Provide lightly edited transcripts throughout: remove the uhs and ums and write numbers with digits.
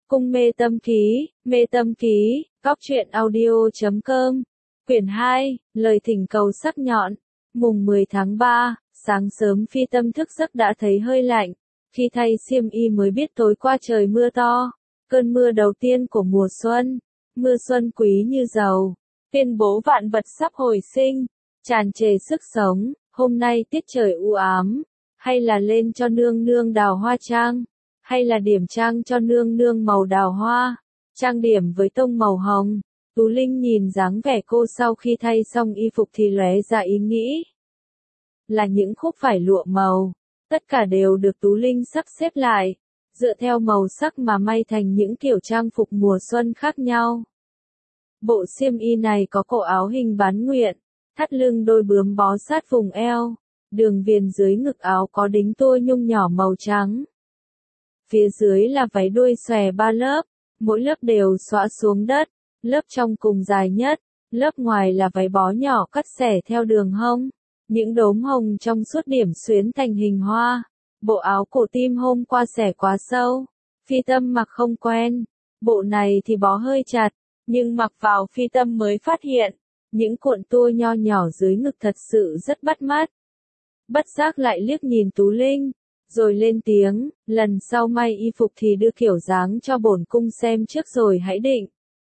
Cung mê tâm ký, góc truyện audio.com, quyển 2, lời thỉnh cầu sắc nhọn, mùng 10 tháng 3, sáng sớm Phi Tâm thức giấc đã thấy hơi lạnh, khi thay xiêm y mới biết tối qua trời mưa to, cơn mưa đầu tiên của mùa xuân, mưa xuân quý như dầu, tuyên bố vạn vật sắp hồi sinh, tràn trề sức sống, hôm nay tiết trời u ám, hay là lên cho nương nương đào hoa trang, hay là điểm trang cho nương nương màu đào hoa, trang điểm với tông màu hồng. Tú Linh nhìn dáng vẻ cô sau khi thay xong y phục thì lóe ra ý nghĩ. Là những khúc vải lụa màu, tất cả đều được Tú Linh sắp xếp lại, dựa theo màu sắc mà may thành những kiểu trang phục mùa xuân khác nhau. Bộ xiêm y này có cổ áo hình bán nguyện, thắt lưng đôi bướm bó sát vùng eo, đường viền dưới ngực áo có đính tua nhung nhỏ màu trắng. Phía dưới là váy đuôi xòe 3 lớp, mỗi lớp đều xõa xuống đất, lớp trong cùng dài nhất, lớp ngoài là váy bó nhỏ cắt xẻ theo đường hông, những đốm hồng trong suốt điểm xuyến thành hình hoa. Bộ áo cổ tim hôm qua xẻ quá sâu, Phi Tâm mặc không quen, bộ này thì bó hơi chặt, nhưng mặc vào Phi Tâm mới phát hiện, những cuộn tua nho nhỏ dưới ngực thật sự rất bắt mắt. Bất giác lại liếc nhìn Tú Linh, rồi lên tiếng, lần sau may y phục thì đưa kiểu dáng cho bổn cung xem trước rồi hãy định.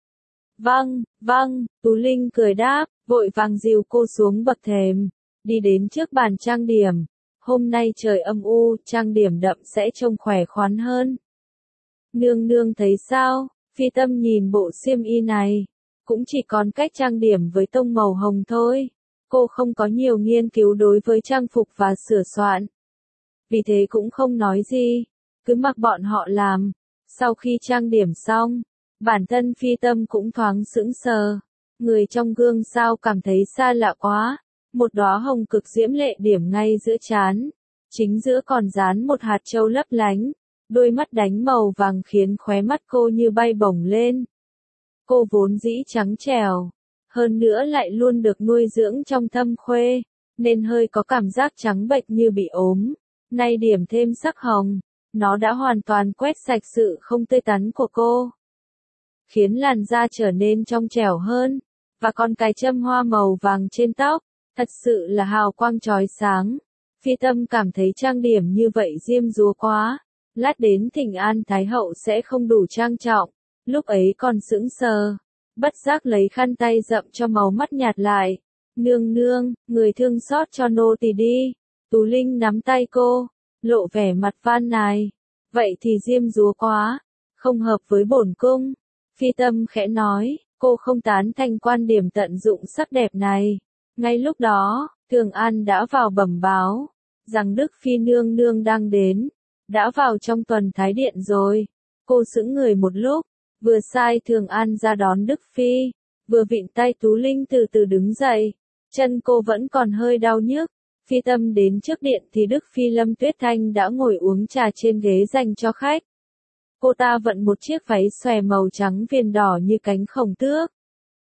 Vâng, Tú Linh cười đáp, vội vàng dìu cô xuống bậc thềm, đi đến trước bàn trang điểm. Hôm nay trời âm u, trang điểm đậm sẽ trông khỏe khoắn hơn. Nương nương thấy sao? Phi Tâm nhìn bộ xiêm y này, cũng chỉ còn cách trang điểm với tông màu hồng thôi. Cô không có nhiều nghiên cứu đối với trang phục và sửa soạn. Vì thế cũng không nói gì, cứ mặc bọn họ làm. Sau khi trang điểm xong, bản thân Phi Tâm cũng thoáng sững sờ. Người trong gương sao cảm thấy xa lạ quá. Một đóa hồng cực diễm lệ điểm ngay giữa trán, chính giữa còn dán một hạt châu lấp lánh, đôi mắt đánh màu vàng khiến khóe mắt cô như bay bổng lên. Cô vốn dĩ trắng trẻo, hơn nữa lại luôn được nuôi dưỡng trong thâm khuê, nên hơi có cảm giác trắng bệch như bị ốm. Nay điểm thêm sắc hồng, nó đã hoàn toàn quét sạch sự không tươi tắn của cô, khiến làn da trở nên trong trẻo hơn, và còn cái châm hoa màu vàng trên tóc, thật sự là hào quang chói sáng. Phi Tâm cảm thấy trang điểm như vậy diêm dúa quá, lát đến thỉnh an Thái hậu sẽ không đủ trang trọng, lúc ấy còn sững sờ, bất giác lấy khăn tay dậm cho màu mắt nhạt lại. Nương nương, người thương xót cho nô tỳ đi. Tú Linh nắm tay cô, lộ vẻ mặt van nài. Vậy thì diêm dúa quá, không hợp với bổn cung. Phi Tâm khẽ nói, cô không tán thành quan điểm tận dụng sắc đẹp này. Ngay lúc đó, Thường An đã vào bẩm báo, rằng Đức Phi nương nương đang đến, đã vào trong tuần thái điện rồi. Cô sững người một lúc, vừa sai Thường An ra đón Đức Phi, vừa vịn tay Tú Linh từ từ đứng dậy, chân cô vẫn còn hơi đau nhức. Phi Tâm đến trước điện thì Đức Phi Lâm Tuyết Thanh đã ngồi uống trà trên ghế dành cho khách. Cô ta vận một chiếc váy xòe màu trắng viền đỏ như cánh khổng tước,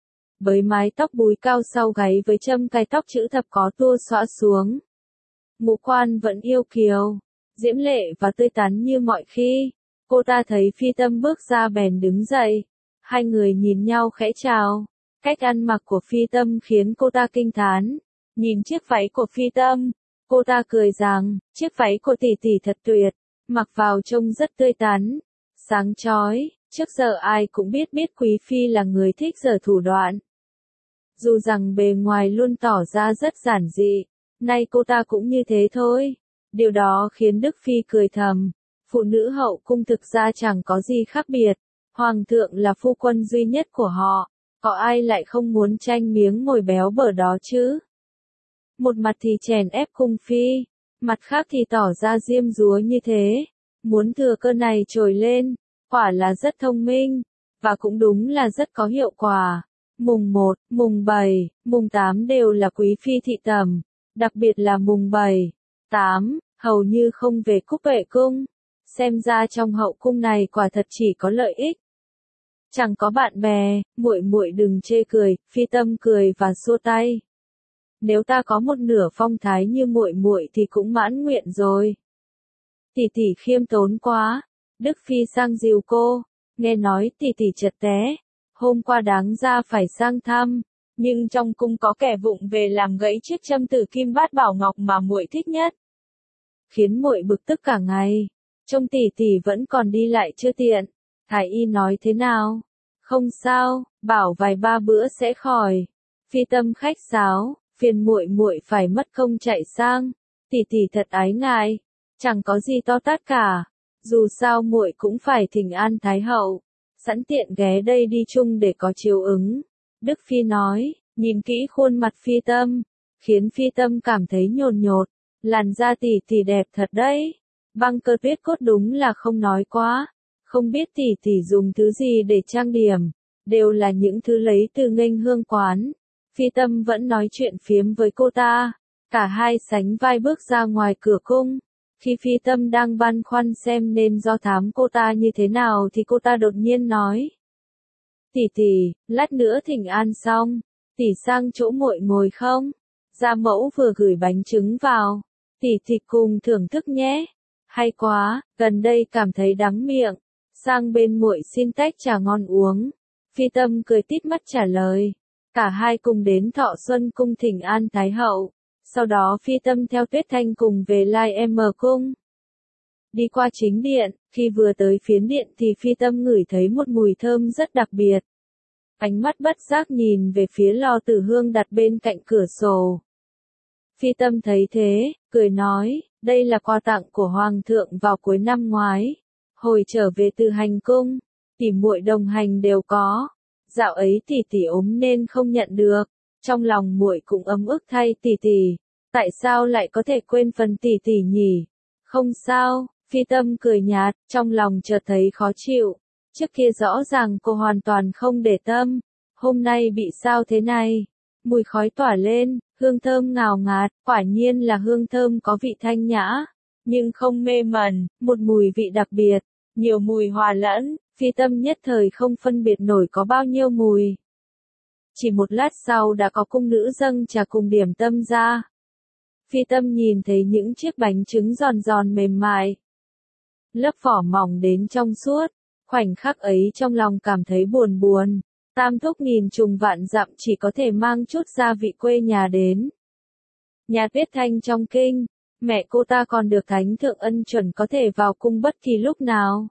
với mái tóc búi cao sau gáy với châm cài tóc chữ thập có tua xõa xuống. Ngũ quan vẫn yêu kiều, diễm lệ và tươi tắn như mọi khi. Cô ta thấy Phi Tâm bước ra bèn đứng dậy. Hai người nhìn nhau khẽ chào. Cách ăn mặc của Phi Tâm khiến cô ta kinh thán. Nhìn chiếc váy của Phi Tâm, cô ta cười rằng, chiếc váy của tỷ tỷ thật tuyệt, mặc vào trông rất tươi tắn, sáng chói. Trước giờ ai cũng biết Quý Phi là người thích giở thủ đoạn. Dù rằng bề ngoài luôn tỏ ra rất giản dị, nay cô ta cũng như thế thôi. Điều đó khiến Đức Phi cười thầm. Phụ nữ hậu cung thực ra chẳng có gì khác biệt. Hoàng thượng là phu quân duy nhất của họ. Có ai lại không muốn tranh miếng mồi béo bở đó chứ? Một mặt thì chèn ép cung phi, mặt khác thì tỏ ra diêm dúa như thế. Muốn thừa cơ này trồi lên, quả là rất thông minh, và cũng đúng là rất có hiệu quả. Mùng 1, mùng 7, mùng 8 đều là quý phi thị tẩm, đặc biệt là mùng 7, 8, hầu như không về Cúc Vệ cung. Xem ra trong hậu cung này quả thật chỉ có lợi ích. Chẳng có bạn bè, muội muội đừng chê cười. Phi Tâm cười và xua tay. Nếu ta có một nửa phong thái như muội muội thì cũng mãn nguyện rồi. Tỷ tỷ khiêm tốn quá. Đức Phi sang dìu cô. nghe nói tỷ tỷ trật té, hôm qua đáng ra phải sang thăm, nhưng trong cung có kẻ vụng về làm gãy chiếc châm tử kim bát bảo ngọc mà muội thích nhất. Khiến muội bực tức cả ngày, trông tỷ tỷ vẫn còn đi lại chưa tiện. Thái y nói thế nào? Không sao, bảo vài ba bữa sẽ khỏi. Phi Tâm khách sáo, phiền muội muội phải mất công chạy sang. Tỷ tỷ thật ái ngại, chẳng có gì to tát cả. Dù sao muội cũng phải thỉnh an Thái hậu, sẵn tiện ghé đây đi chung để có chiếu ứng. Đức Phi nói, nhìn kỹ khuôn mặt Phi Tâm, khiến Phi Tâm cảm thấy nhồn nhột. Làn da tỷ tỷ đẹp thật đấy. Băng cơ tuyết cốt đúng là không nói quá. Không biết tỷ tỷ dùng thứ gì để trang điểm, đều là những thứ lấy từ nghênh hương quán. Phi Tâm vẫn nói chuyện phiếm với cô ta. Cả hai sánh vai bước ra ngoài cửa cung. Khi Phi Tâm đang băn khoăn xem nên do thám cô ta như thế nào thì cô ta đột nhiên nói. Tỷ tỷ, lát nữa thỉnh an xong, tỷ sang chỗ muội ngồi không? Gia mẫu vừa gửi bánh trứng vào, tỷ tỷ cùng thưởng thức nhé. Hay quá, gần đây cảm thấy đắng miệng, sang bên muội xin tách trà ngon uống. Phi Tâm cười tít mắt trả lời. Cả hai cùng đến Thọ Xuân cung thỉnh an Thái hậu, sau đó Phi Tâm theo Tuyết Thanh cùng về Lai M cung. Đi qua chính điện, khi vừa tới phiến điện thì Phi Tâm ngửi thấy một mùi thơm rất đặc biệt. Ánh mắt bất giác nhìn về phía lò tử hương đặt bên cạnh cửa sổ. Phi Tâm thấy thế, cười nói, đây là quà tặng của Hoàng thượng vào cuối năm ngoái. Hồi trở về từ hành cung, tỷ muội đồng hành đều có. Dạo ấy tỷ tỷ ốm nên không nhận được. Trong lòng muội cũng ấm ức thay tỷ tỷ. Tại sao lại có thể quên phần tỷ tỷ nhỉ? Không sao, Phi Tâm cười nhạt, trong lòng chợt thấy khó chịu. Trước kia rõ ràng cô hoàn toàn không để tâm. Hôm nay bị sao thế này? Mùi khói tỏa lên, hương thơm ngào ngạt, quả nhiên là hương thơm có vị thanh nhã, nhưng không mê mẩn, một mùi vị đặc biệt, nhiều mùi hòa lẫn, Phi Tâm nhất thời không phân biệt nổi có bao nhiêu mùi. Chỉ một lát sau đã có cung nữ dâng trà cùng điểm tâm ra. Phi Tâm nhìn thấy những chiếc bánh trứng giòn giòn mềm mại, lớp vỏ mỏng đến trong suốt, khoảnh khắc ấy trong lòng cảm thấy buồn buồn. Tam thúc nghìn trùng vạn dặm chỉ có thể mang chút gia vị quê nhà đến. Nhà Tuyết Thanh trong kinh, mẹ cô ta còn được thánh thượng ân chuẩn có thể vào cung bất kỳ lúc nào.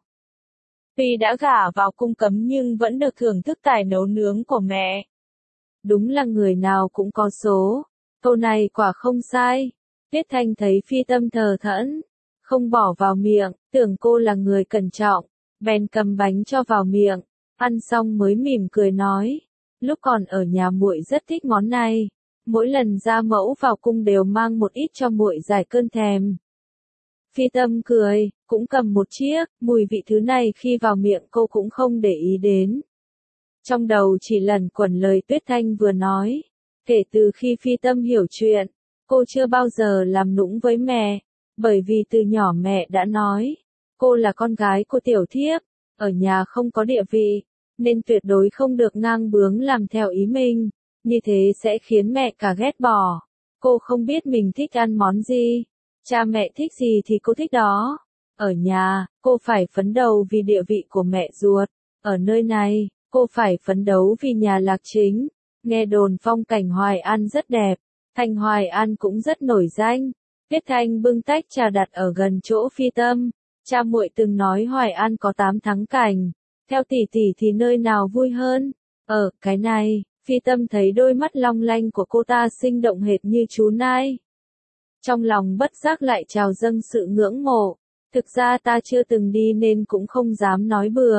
Tuy đã gả vào cung cấm nhưng vẫn được thưởng thức tài nấu nướng của mẹ. Đúng là người nào cũng có số, câu này quả không sai. Tuyết Thanh thấy Phi Tâm thờ thẫn, không bỏ vào miệng, tưởng cô là người cẩn trọng, bèn cầm bánh cho vào miệng. Ăn xong mới mỉm cười nói, lúc còn ở nhà muội rất thích món này, mỗi lần gia mẫu vào cung đều mang một ít cho muội giải cơn thèm. Phi Tâm cười, cũng cầm một chiếc, mùi vị thứ này khi vào miệng cô cũng không để ý đến. Trong đầu chỉ lẩn quẩn lời Tuyết Thanh vừa nói, kể từ khi Phi Tâm hiểu chuyện, cô chưa bao giờ làm nũng với mẹ, bởi vì từ nhỏ mẹ đã nói, cô là con gái của tiểu thiếp. Ở nhà không có địa vị, nên tuyệt đối không được ngang bướng làm theo ý mình, như thế sẽ khiến mẹ cả ghét bỏ. Cô không biết mình thích ăn món gì, cha mẹ thích gì thì cô thích đó. Ở nhà, cô phải phấn đấu vì địa vị của mẹ ruột, ở nơi này, cô phải phấn đấu vì nhà Lạc Chính. Nghe đồn phong cảnh Hoài An rất đẹp, thành Hoài An cũng rất nổi danh. Tuyết Thanh bưng tách trà đặt ở gần chỗ Phi Tâm. Cha muội từng nói Hoài An có 8 thắng cảnh, theo tỷ tỷ thì nơi nào vui hơn? Cái này, Phi Tâm thấy đôi mắt long lanh của cô ta sinh động hệt như chú nai. Trong lòng bất giác lại trào dâng sự ngưỡng mộ, thực ra ta chưa từng đi nên cũng không dám nói bừa.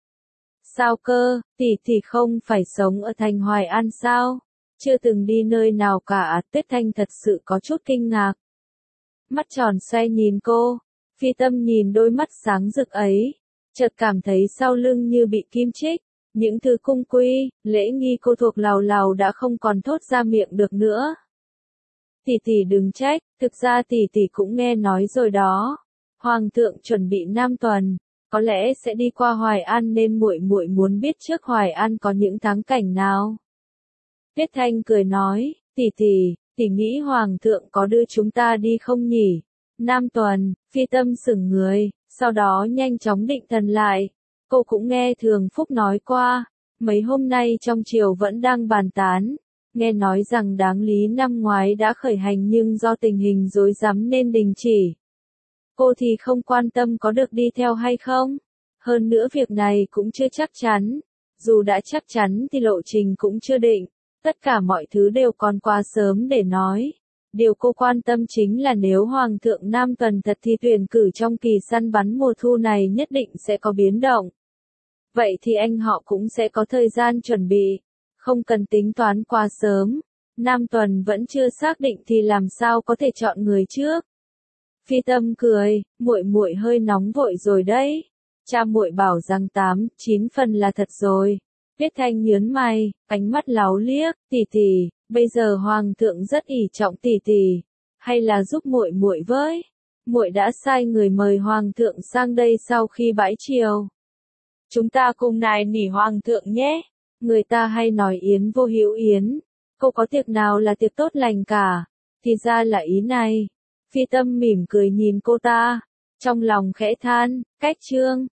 Sao cơ, tỷ tỷ không phải sống ở thành Hoài An sao? Chưa từng đi nơi nào cả. Tuyết Thanh thật sự có chút kinh ngạc. Mắt tròn xoay nhìn cô. Phi Tâm nhìn đôi mắt sáng rực ấy, chợt cảm thấy sau lưng như bị kim chích, những thứ cung quy, lễ nghi cô thuộc lào lào đã không còn thốt ra miệng được nữa. Tỷ tỷ đừng trách, thực ra tỷ tỷ cũng nghe nói rồi đó. Hoàng thượng chuẩn bị Nam tuần, có lẽ sẽ đi qua Hoài An nên muội muội muốn biết trước Hoài An có những thắng cảnh nào. Tuyết Thanh cười nói, tỷ nghĩ Hoàng thượng có đưa chúng ta đi không nhỉ? Nam tuần, Phi Tâm sững người, sau đó nhanh chóng định thần lại. Cô cũng nghe Thường Phúc nói qua, mấy hôm nay trong triều vẫn đang bàn tán, nghe nói rằng Đáng Lý năm ngoái đã khởi hành nhưng do tình hình rối rắm nên đình chỉ. Cô thì không quan tâm có được đi theo hay không. Hơn nữa việc này cũng chưa chắc chắn. Dù đã chắc chắn thì lộ trình cũng chưa định. Tất cả mọi thứ đều còn quá sớm để nói. Điều cô quan tâm chính là nếu Hoàng thượng Nam Tuần thật thì tuyển cử trong kỳ săn bắn mùa thu này nhất định sẽ có biến động. Vậy thì anh họ cũng sẽ có thời gian chuẩn bị. Không cần tính toán quá sớm. Nam Tuần vẫn chưa xác định thì làm sao có thể chọn người trước. Phi Tâm cười, muội muội hơi nóng vội rồi đấy. Cha muội bảo rằng 8, 9 phần là thật rồi. Tuyết Thanh nhớn mày, ánh mắt láu liếc, tỷ tỷ, bây giờ hoàng thượng rất ỷ trọng tỷ tỷ, hay là giúp muội muội với. Muội đã sai người mời hoàng thượng sang đây sau khi bãi triều. Chúng ta cùng nài nỉ hoàng thượng nhé. Người ta hay nói yến vô hữu yến, cô có tiệc nào là tiệc tốt lành cả, thì ra là ý này. Phi Tâm mỉm cười nhìn cô ta, trong lòng khẽ than, cách trương.